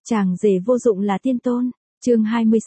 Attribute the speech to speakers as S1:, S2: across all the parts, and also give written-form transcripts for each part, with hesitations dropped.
S1: Chàng rể vô dụng là tiên tôn. Chương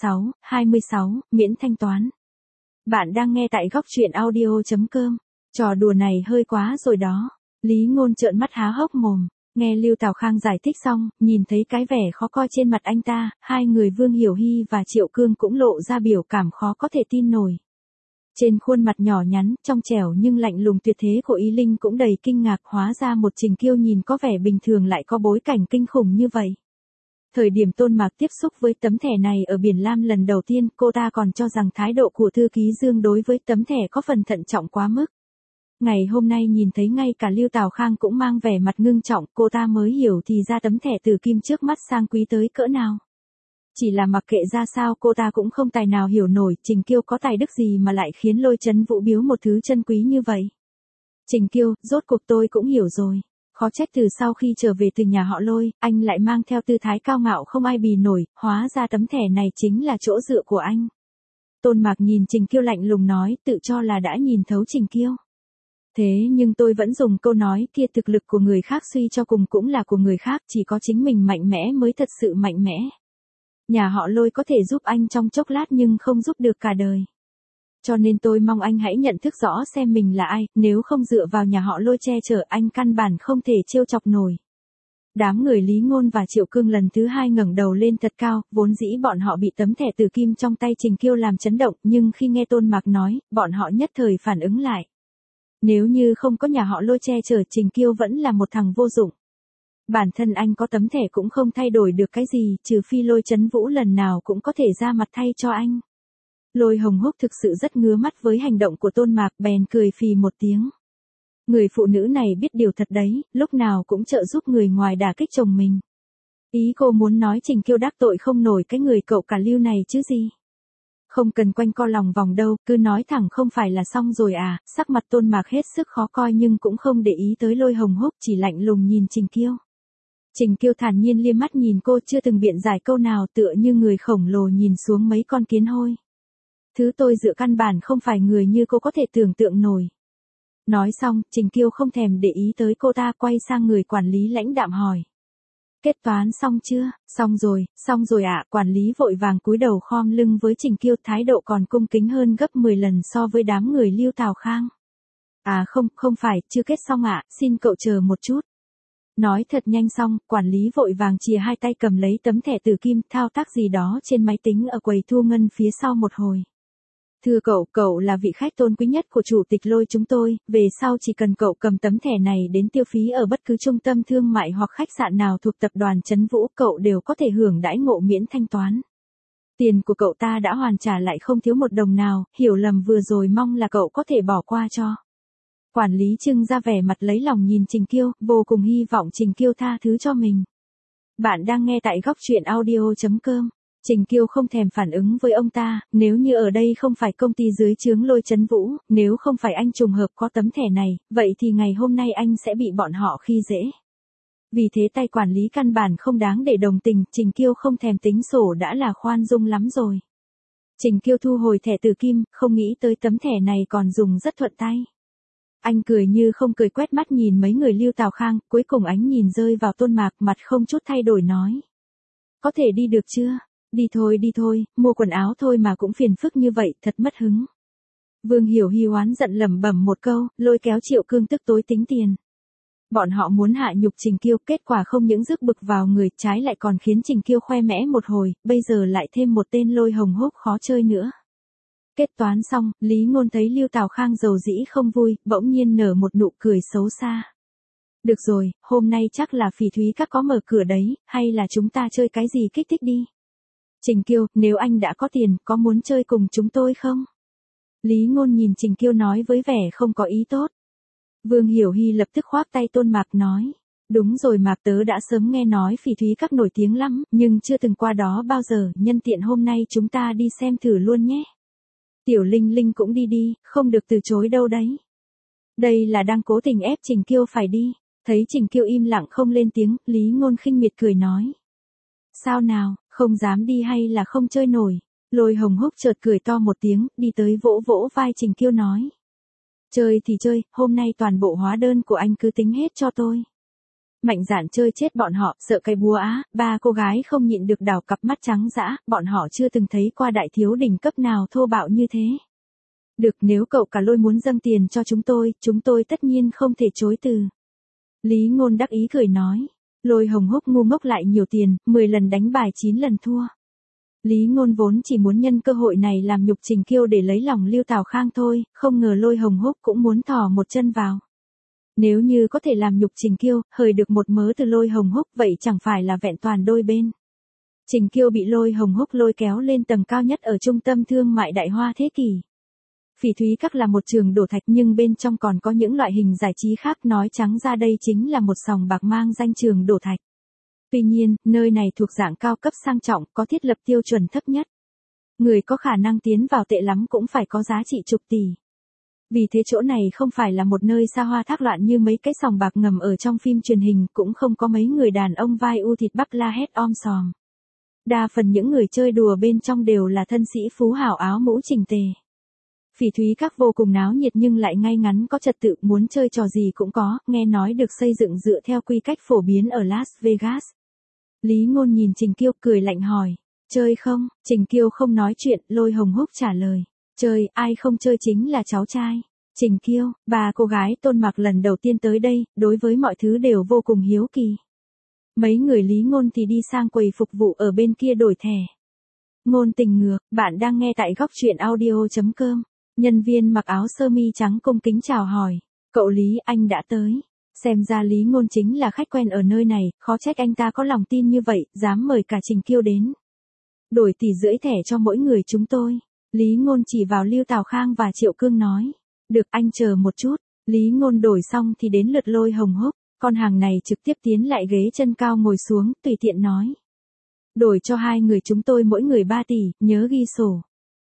S1: 26, miễn thanh toán. Bạn đang nghe tại góc truyện audio.com. Trò đùa này hơi quá rồi đó. Lý Ngôn trợn mắt há hốc mồm, nghe Lưu Tào Khang giải thích xong, nhìn thấy cái vẻ khó coi trên mặt anh ta, hai người Vương Hiểu Hy và Triệu Cương cũng lộ ra biểu cảm khó có thể tin nổi. Trên khuôn mặt nhỏ nhắn, trong trẻo nhưng lạnh lùng tuyệt thế của Y Linh cũng đầy kinh ngạc, hóa ra một Trình Kiêu nhìn có vẻ bình thường lại có bối cảnh kinh khủng như vậy. Thời điểm Tôn Mạc tiếp xúc với tấm thẻ này ở Biển Lam lần đầu tiên, cô ta còn cho rằng thái độ của thư ký Dương đối với tấm thẻ có phần thận trọng quá mức. Ngày hôm nay nhìn thấy ngay cả Lưu Tào Khang cũng mang vẻ mặt ngưng trọng, cô ta mới hiểu thì ra tấm thẻ từ kim trước mắt sang quý tới cỡ nào. Chỉ là mặc kệ ra sao cô ta cũng không tài nào hiểu nổi Trình Kiêu có tài đức gì mà lại khiến Lôi Chấn Vũ biếu một thứ chân quý như vậy. Trình Kiêu, rốt cuộc tôi cũng hiểu rồi. Khó trách từ sau khi trở về từ nhà họ Lôi, anh lại mang theo tư thái cao ngạo không ai bì nổi, hóa ra tấm thẻ này chính là chỗ dựa của anh. Tôn Mạc nhìn Trình Kiêu lạnh lùng nói, tự cho là đã nhìn thấu Trình Kiêu. Thế nhưng tôi vẫn dùng câu nói kia, thực lực của người khác suy cho cùng cũng là của người khác, chỉ có chính mình mạnh mẽ mới thật sự mạnh mẽ. Nhà họ Lôi có thể giúp anh trong chốc lát nhưng không giúp được cả đời. Cho nên tôi mong anh hãy nhận thức rõ xem mình là ai, nếu không dựa vào nhà họ Lôi che chở anh căn bản không thể trêu chọc nổi. Đám người Lý Ngôn và Triệu Cương lần thứ hai ngẩng đầu lên thật cao, vốn dĩ bọn họ bị tấm thẻ từ kim trong tay Trình Kiêu làm chấn động, nhưng khi nghe Tôn Mạc nói, bọn họ nhất thời phản ứng lại. Nếu như không có nhà họ Lôi che chở Trình Kiêu vẫn là một thằng vô dụng. Bản thân anh có tấm thẻ cũng không thay đổi được cái gì, trừ phi Lôi Chấn Vũ lần nào cũng có thể ra mặt thay cho anh. Lôi Hồng Húc thực sự rất ngứa mắt với hành động của Tôn Mạc, bèn cười phì một tiếng. Người phụ nữ này biết điều thật đấy, lúc nào cũng trợ giúp người ngoài đả kích chồng mình. Ý cô muốn nói Trình Kiêu đắc tội không nổi cái người cậu cả Lưu này chứ gì. Không cần quanh co lòng vòng đâu, cứ nói thẳng không phải là xong rồi à. Sắc mặt Tôn Mạc hết sức khó coi nhưng cũng không để ý tới Lôi Hồng Húc, chỉ lạnh lùng nhìn Trình Kiêu. Trình Kiêu thản nhiên liếc mắt nhìn cô, chưa từng biện giải câu nào, tựa như người khổng lồ nhìn xuống mấy con kiến hôi. Thứ tôi dựa căn bản không phải người như cô có thể tưởng tượng nổi. Nói xong, Trình Kiêu không thèm để ý tới cô ta, quay sang người quản lý lãnh đạm hỏi. Kết toán xong chưa? Xong rồi ạ. Quản lý vội vàng cúi đầu khom lưng với Trình Kiêu, thái độ còn cung kính hơn gấp 10 lần so với đám người Lưu Tào Khang. À không phải, chưa kết xong ạ, xin cậu chờ một chút. Nói thật nhanh xong, quản lý vội vàng chìa hai tay cầm lấy tấm thẻ từ kim, thao tác gì đó trên máy tính ở quầy thu ngân phía sau một hồi. Thưa cậu là vị khách tôn quý nhất của chủ tịch Lôi chúng tôi, về sau chỉ cần cậu cầm tấm thẻ này đến tiêu phí ở bất cứ trung tâm thương mại hoặc khách sạn nào thuộc tập đoàn Chấn Vũ, cậu đều có thể hưởng đãi ngộ miễn thanh toán. Tiền của cậu ta đã hoàn trả lại không thiếu một đồng nào, hiểu lầm vừa rồi mong là cậu có thể bỏ qua cho. Quản lý trưng ra vẻ mặt lấy lòng nhìn Trình Kiêu, vô cùng hy vọng Trình Kiêu tha thứ cho mình. Bạn đang nghe tại góc truyện audio.com. Trình Kiêu không thèm phản ứng với ông ta, nếu như ở đây không phải công ty dưới trướng Lôi Chấn Vũ, nếu không phải anh trùng hợp có tấm thẻ này, vậy thì ngày hôm nay anh sẽ bị bọn họ khi dễ. Vì thế tay quản lý căn bản không đáng để đồng tình, Trình Kiêu không thèm tính sổ đã là khoan dung lắm rồi. Trình Kiêu thu hồi thẻ từ kim, không nghĩ tới tấm thẻ này còn dùng rất thuận tay. Anh cười như không cười, quét mắt nhìn mấy người Lưu Tào Khang, cuối cùng ánh nhìn rơi vào Tôn Mạc, mặt không chút thay đổi nói. Có thể đi được chưa? Đi thôi, mua quần áo thôi mà cũng phiền phức như vậy, thật mất hứng. Vương Hiểu Hy oán giận lẩm bẩm một câu, lôi kéo Triệu Cương tức tối tính tiền. Bọn họ muốn hạ nhục Trình Kiêu, kết quả không những rước bực vào người, trái lại còn khiến Trình Kiêu khoe mẽ một hồi, bây giờ lại thêm một tên Lôi Hồng Húc khó chơi nữa. Kết toán xong, Lý Ngôn thấy Lưu Tào Khang dầu dĩ không vui, bỗng nhiên nở một nụ cười xấu xa. Được rồi, hôm nay chắc là Phỉ Thúy Các có mở cửa đấy, hay là chúng ta chơi cái gì kích thích đi. Trình Kiêu, nếu anh đã có tiền, có muốn chơi cùng chúng tôi không? Lý Ngôn nhìn Trình Kiêu nói với vẻ không có ý tốt. Vương Hiểu Hy lập tức khoác tay Tôn Mạc nói. Đúng rồi Mạc, tớ đã sớm nghe nói Phỉ Thúy Các nổi tiếng lắm, nhưng chưa từng qua đó bao giờ, nhân tiện hôm nay chúng ta đi xem thử luôn nhé. Tiểu Linh Linh cũng đi, không được từ chối đâu đấy. Đây là đang cố tình ép Trình Kiêu phải đi. Thấy Trình Kiêu im lặng không lên tiếng, Lý Ngôn khinh miệt cười nói. Sao nào, không dám đi hay là không chơi nổi? Lôi Hồng Húc chợt cười to một tiếng, đi tới vỗ vỗ vai Trình Kiêu nói. Chơi thì chơi, hôm nay toàn bộ hóa đơn của anh cứ tính hết cho tôi. Mạnh dạn chơi chết bọn họ, sợ cái búa á, ba cô gái không nhịn được đảo cặp mắt trắng dã, bọn họ chưa từng thấy qua đại thiếu đỉnh cấp nào thô bạo như thế. Được, nếu cậu cả Lôi muốn dâng tiền cho chúng tôi tất nhiên không thể chối từ. Lý Ngôn đắc ý cười nói. Lôi Hồng Húc ngu ngốc lại nhiều tiền, 10 lần đánh bài 9 lần thua. Lý Ngôn vốn chỉ muốn nhân cơ hội này làm nhục Trình Kiêu để lấy lòng Lưu Tào Khang thôi, không ngờ Lôi Hồng Húc cũng muốn thò một chân vào. Nếu như có thể làm nhục Trình Kiêu, hời được một mớ từ Lôi Hồng Húc vậy chẳng phải là vẹn toàn đôi bên. Trình Kiêu bị Lôi Hồng Húc lôi kéo lên tầng cao nhất ở trung tâm thương mại Đại Hoa Thế Kỷ. Phỉ Thúy Các là một trường đổ thạch nhưng bên trong còn có những loại hình giải trí khác, nói trắng ra đây chính là một sòng bạc mang danh trường đổ thạch. Tuy nhiên, nơi này thuộc dạng cao cấp sang trọng, có thiết lập tiêu chuẩn thấp nhất. Người có khả năng tiến vào tệ lắm cũng phải có giá trị chục tỷ. Vì thế chỗ này không phải là một nơi xa hoa thác loạn như mấy cái sòng bạc ngầm ở trong phim truyền hình, cũng không có mấy người đàn ông vai u thịt bắp la hét om sòm. Đa phần những người chơi đùa bên trong đều là thân sĩ phú hào áo mũ chỉnh tề. Phỉ Thúy Các vô cùng náo nhiệt nhưng lại ngay ngắn có trật tự, muốn chơi trò gì cũng có, nghe nói được xây dựng dựa theo quy cách phổ biến ở Las Vegas. Lý Ngôn nhìn Trình Kiêu cười lạnh hỏi, chơi không? Trình Kiêu không nói chuyện, Lôi Hồng Húc trả lời, chơi, ai không chơi chính là cháu trai. Trình Kiêu, ba cô gái Tôn Mặc lần đầu tiên tới đây, đối với mọi thứ đều vô cùng hiếu kỳ. Mấy người Lý Ngôn thì đi sang quầy phục vụ ở bên kia đổi thẻ. Ngôn tình ngược, bạn đang nghe tại góc truyện audio.com. Nhân viên mặc áo sơ mi trắng cung kính chào hỏi. Cậu Lý, anh đã tới. Xem ra Lý Ngôn chính là khách quen ở nơi này, khó trách anh ta có lòng tin như vậy, dám mời cả Trình Kiêu đến. Đổi 1,5 tỷ thẻ cho mỗi người chúng tôi. Lý Ngôn chỉ vào Lưu Tào Khang và Triệu Cương nói. Được, anh chờ một chút. Lý Ngôn đổi xong thì đến lượt Lôi Hồng Húc. Con hàng này trực tiếp tiến lại ghế chân cao ngồi xuống, tùy tiện nói. Đổi cho 2 người chúng tôi mỗi người 3 tỷ, nhớ ghi sổ.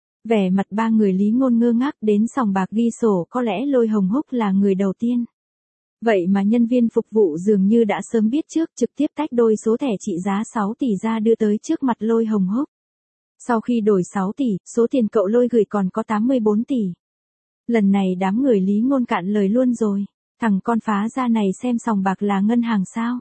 S1: Vẻ mặt 3 người Lý Ngôn ngơ ngác, đến sòng bạc ghi sổ, có lẽ Lôi Hồng Húc là người đầu tiên. Vậy mà nhân viên phục vụ dường như đã sớm biết trước, trực tiếp tách đôi số thẻ trị giá 6 tỷ ra đưa tới trước mặt Lôi Hồng Húc. Sau khi đổi 6 tỷ, số tiền cậu Lôi gửi còn có 84 tỷ. Lần này đám người Lý Ngôn cạn lời luôn rồi. Thằng con phá ra này xem sòng bạc là ngân hàng sao?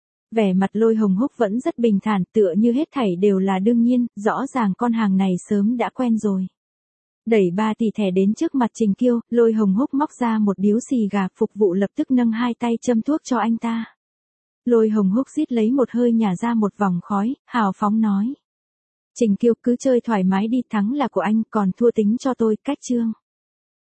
S1: Vẻ mặt Lôi Hồng Húc vẫn rất bình thản, tựa như hết thảy đều là đương nhiên, rõ ràng con hàng này sớm đã quen rồi. Đẩy 3 tỷ thẻ đến trước mặt Trình Kiêu, Lôi Hồng Húc móc ra một điếu xì gà, phục vụ lập tức nâng 2 tay châm thuốc cho anh ta. Lôi Hồng Húc rít lấy một hơi nhả ra một vòng khói, hào phóng nói. Trình Kiêu, cứ chơi thoải mái đi, thắng là của anh, còn thua tính cho tôi, cách chương.